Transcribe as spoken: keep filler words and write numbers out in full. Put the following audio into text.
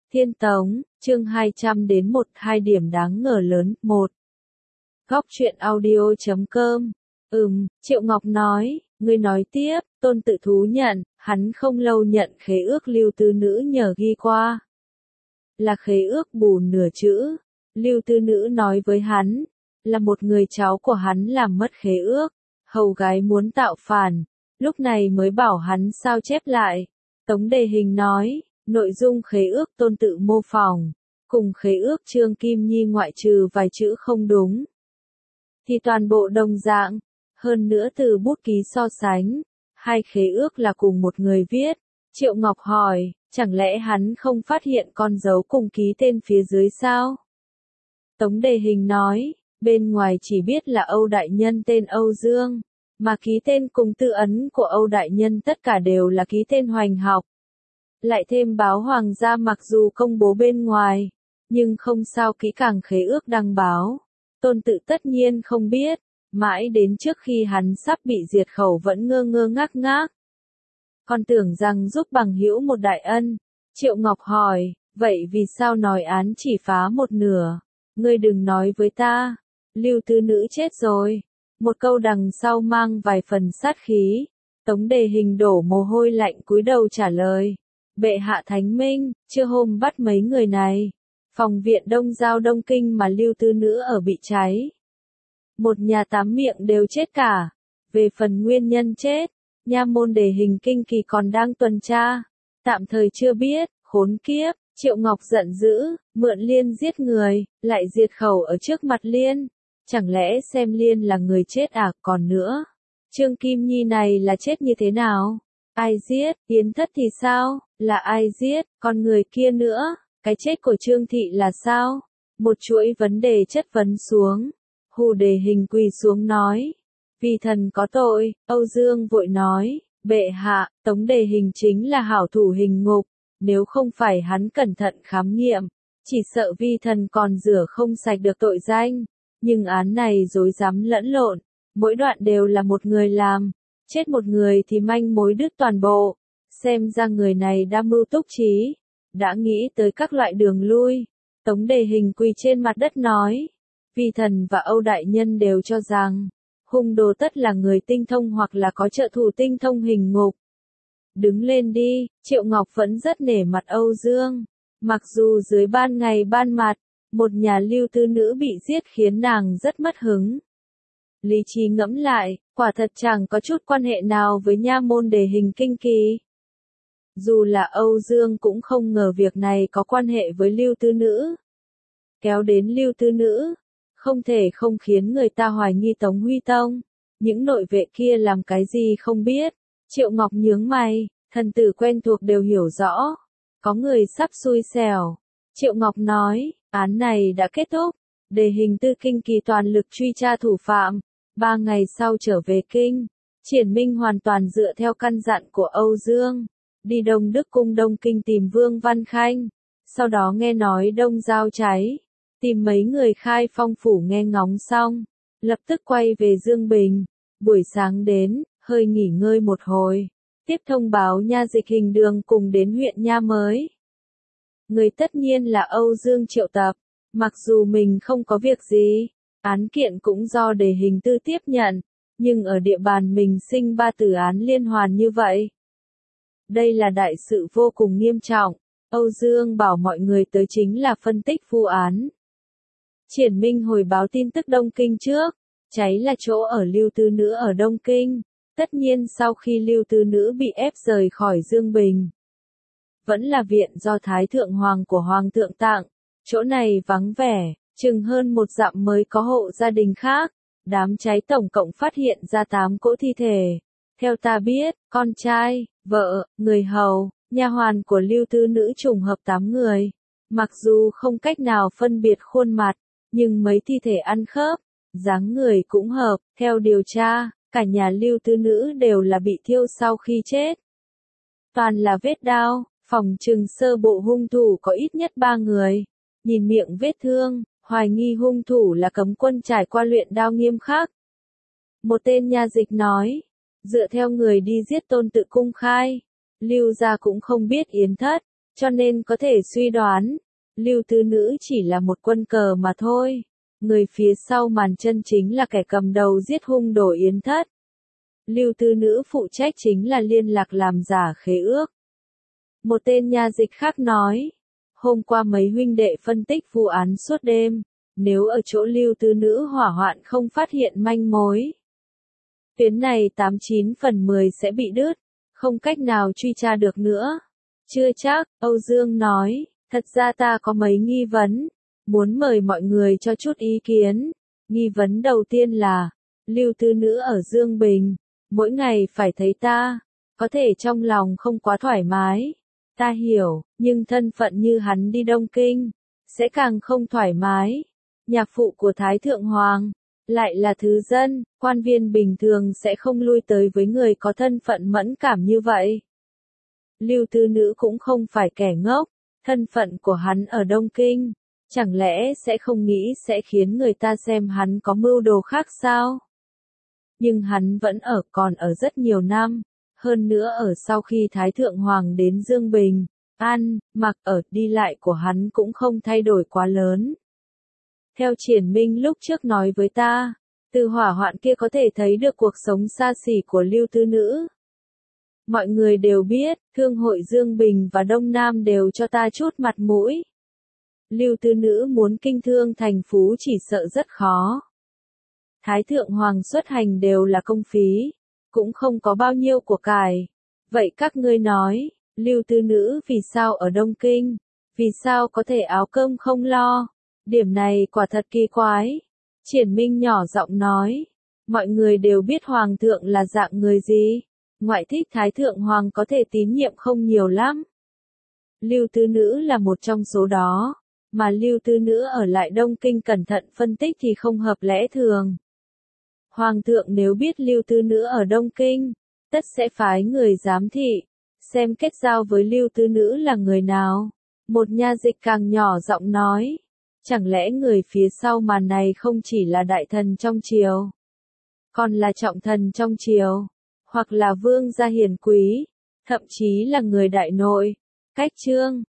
Thiên Tống, chương hai trăm đến một hai điểm đáng ngờ lớn. một. Góc truyện audio chấm com. Ừm, Triệu Ngọc nói, ngươi nói tiếp. Tôn Tự thú nhận, hắn không lâu nhận khế ước Lưu Tư Nữ nhờ ghi qua. Là khế ước bù nửa chữ. Lưu Tư Nữ nói với hắn, là một người cháu của hắn làm mất khế ước, hầu gái muốn tạo phản, lúc này mới bảo hắn sao chép lại. Tống Đề Hình nói, nội dung khế ước Tôn Tự mô phỏng, cùng khế ước Trương Kim Nhi ngoại trừ vài chữ không đúng, thì toàn bộ đồng dạng, hơn nữa từ bút ký so sánh, hai khế ước là cùng một người viết. Triệu Ngọc hỏi, chẳng lẽ hắn không phát hiện con dấu cùng ký tên phía dưới sao? Tống Đề Hình nói, bên ngoài chỉ biết là Âu Đại Nhân tên Âu Dương, mà ký tên cùng tư ấn của Âu Đại Nhân tất cả đều là ký tên Hoành Học. Lại thêm báo hoàng gia mặc dù công bố bên ngoài, nhưng không sao kỹ càng khế ước đăng báo. Tôn Tự tất nhiên không biết, mãi đến trước khi hắn sắp bị diệt khẩu vẫn ngơ ngơ ngác ngác. Còn tưởng rằng giúp bằng hữu một đại ân. Triệu Ngọc hỏi, vậy vì sao nói án chỉ phá một nửa? Ngươi đừng nói với ta, Lưu Tư Nữ chết rồi. Một câu đằng sau mang vài phần sát khí. Tống Đề Hình đổ mồ hôi lạnh cúi đầu trả lời. Bệ hạ thánh minh, chưa hôm bắt mấy người này. Phòng viện Đông Giao Đông Kinh mà Lưu Tư Nữ ở bị cháy. Một nhà tám miệng đều chết cả. Về phần nguyên nhân chết, nha môn Đề Hình kinh kỳ còn đang tuần tra. Tạm thời chưa biết, khốn kiếp. Triệu Ngọc giận dữ, mượn Liên giết người, lại diệt khẩu ở trước mặt Liên. Chẳng lẽ xem Liên là người chết à? Còn nữa, Trương Kim Nhi này là chết như thế nào? Ai giết? Yến Thất thì sao? Là ai giết? Còn người kia nữa? Cái chết của Trương Thị là sao? Một chuỗi vấn đề chất vấn xuống. Hù Đề Hình quỳ xuống nói, vì thần có tội. Âu Dương vội nói, bệ hạ, Tống Đề Hình chính là hảo thủ hình ngục. Nếu không phải hắn cẩn thận khám nghiệm, chỉ sợ vi thần còn rửa không sạch được tội danh. Nhưng án này rối rắm lẫn lộn, mỗi đoạn đều là một người làm, chết một người thì manh mối đứt toàn bộ. Xem ra người này đã mưu túc trí, đã nghĩ tới các loại đường lui. Tống Đề Hình quỳ trên mặt đất nói, vi thần và Âu Đại Nhân đều cho rằng, hung đồ tất là người tinh thông hoặc là có trợ thủ tinh thông hình ngục. Đứng lên đi. Triệu Ngọc vẫn rất nể mặt Âu Dương. Mặc dù dưới ban ngày ban mặt, một nhà Lưu Tư Nữ bị giết khiến nàng rất mất hứng. Lý trí ngẫm lại, quả thật chẳng có chút quan hệ nào với nha môn Đề Hình kinh kỳ. Dù là Âu Dương cũng không ngờ việc này có quan hệ với Lưu Tư Nữ. Kéo đến Lưu Tư Nữ, không thể không khiến người ta hoài nghi Tống Huy Tông. Những nội vệ kia làm cái gì không biết. Triệu Ngọc nhướng mày, thần tử quen thuộc đều hiểu rõ. Có người sắp xui xẻo. Triệu Ngọc nói, án này đã kết thúc. Đề Hình tư kinh kỳ toàn lực truy tra thủ phạm. Ba ngày sau trở về kinh. Triển Minh hoàn toàn dựa theo căn dặn của Âu Dương. Đi Đông Đức cung Đông Kinh tìm Vương Văn Khanh. Sau đó nghe nói Đông Giao cháy. Tìm mấy người khai phong phủ nghe ngóng xong. Lập tức quay về Dương Bình. Buổi sáng đến, hơi nghỉ ngơi một hồi. Tiếp thông báo nha dịch Hình Đường cùng đến huyện nha mới. Người tất nhiên là Âu Dương triệu tập. Mặc dù mình không có việc gì, án kiện cũng do Đề Hình tư tiếp nhận. Nhưng ở địa bàn mình sinh ba tử án liên hoàn như vậy. Đây là đại sự vô cùng nghiêm trọng. Âu Dương bảo mọi người tới chính là phân tích vụ án. Triển Minh hồi báo tin tức Đông Kinh trước. Cháy là chỗ ở Lưu Tư Nữ ở Đông Kinh. Tất nhiên sau khi Lưu Tư Nữ bị ép rời khỏi Dương Bình. Vẫn là viện do Thái Thượng Hoàng của Hoàng thượng tặng. Chỗ này vắng vẻ, chừng hơn một dặm mới có hộ gia đình khác. Đám cháy tổng cộng phát hiện ra tám cỗ thi thể. Theo ta biết, con trai, vợ, người hầu, nha hoàn của Lưu Tư Nữ trùng hợp tám người. Mặc dù không cách nào phân biệt khuôn mặt, nhưng mấy thi thể ăn khớp, dáng người cũng hợp. Theo điều tra, cả nhà Lưu Tư Nữ đều là bị thiêu sau khi chết. Toàn là vết đao, phòng trừng sơ bộ hung thủ có ít nhất ba người. Nhìn miệng vết thương, hoài nghi hung thủ là cấm quân trải qua luyện đao nghiêm khắc. Một tên nha dịch nói, dựa theo người đi giết Tôn Tự cung khai, Lưu gia cũng không biết Yến Thất, cho nên có thể suy đoán, Lưu Tư Nữ chỉ là một quân cờ mà thôi. Người phía sau màn chân chính là kẻ cầm đầu giết hung đồ Yến Thất. Lưu Tư Nữ phụ trách chính là liên lạc làm giả khế ước. Một tên nha dịch khác nói, hôm qua mấy huynh đệ phân tích vụ án suốt đêm, nếu ở chỗ Lưu Tư Nữ hỏa hoạn không phát hiện manh mối, tuyến này tám chín phần mười sẽ bị đứt, không cách nào truy tra được nữa. Chưa chắc, Âu Dương nói, thật ra ta có mấy nghi vấn, muốn mời mọi người cho chút ý kiến. Nghi vấn đầu tiên là, Lưu Tư Nữ ở Dương Bình, mỗi ngày phải thấy ta, có thể trong lòng không quá thoải mái. Ta hiểu, nhưng thân phận như hắn đi Đông Kinh, sẽ càng không thoải mái. Nhạc phụ của Thái Thượng Hoàng, lại là thứ dân, quan viên bình thường sẽ không lui tới với người có thân phận mẫn cảm như vậy. Lưu Tư Nữ cũng không phải kẻ ngốc, thân phận của hắn ở Đông Kinh, chẳng lẽ sẽ không nghĩ sẽ khiến người ta xem hắn có mưu đồ khác sao? Nhưng hắn vẫn ở còn ở rất nhiều năm, hơn nữa ở sau khi Thái Thượng Hoàng đến Dương Bình, ăn, mặc ở, đi lại của hắn cũng không thay đổi quá lớn. Theo Triển Minh lúc trước nói với ta, từ hỏa hoạn kia có thể thấy được cuộc sống xa xỉ của Lưu Tư Nữ. Mọi người đều biết, Thương hội Dương Bình và Đông Nam đều cho ta chút mặt mũi. Lưu Tư Nữ muốn kinh thương thành phú chỉ sợ rất khó. Thái Thượng Hoàng xuất hành đều là công phí, cũng không có bao nhiêu của cải. Vậy các ngươi nói, Lưu Tư Nữ vì sao ở Đông Kinh, vì sao có thể áo cơm không lo? Điểm này quả thật kỳ quái. Triển Minh nhỏ giọng nói, mọi người đều biết Hoàng thượng là dạng người gì, ngoại thích Thái Thượng Hoàng có thể tín nhiệm không nhiều lắm. Lưu Tư Nữ là một trong số đó, mà Lưu Tư Nữ ở lại Đông Kinh cẩn thận phân tích thì không hợp lẽ thường. Hoàng thượng nếu biết Lưu Tư Nữ ở Đông Kinh, tất sẽ phái người giám thị, xem kết giao với Lưu Tư Nữ là người nào. Một nha dịch càng nhỏ giọng nói, chẳng lẽ người phía sau màn này không chỉ là đại thần trong triều, còn là trọng thần trong triều, hoặc là vương gia hiền quý, thậm chí là người đại nội. Cách chương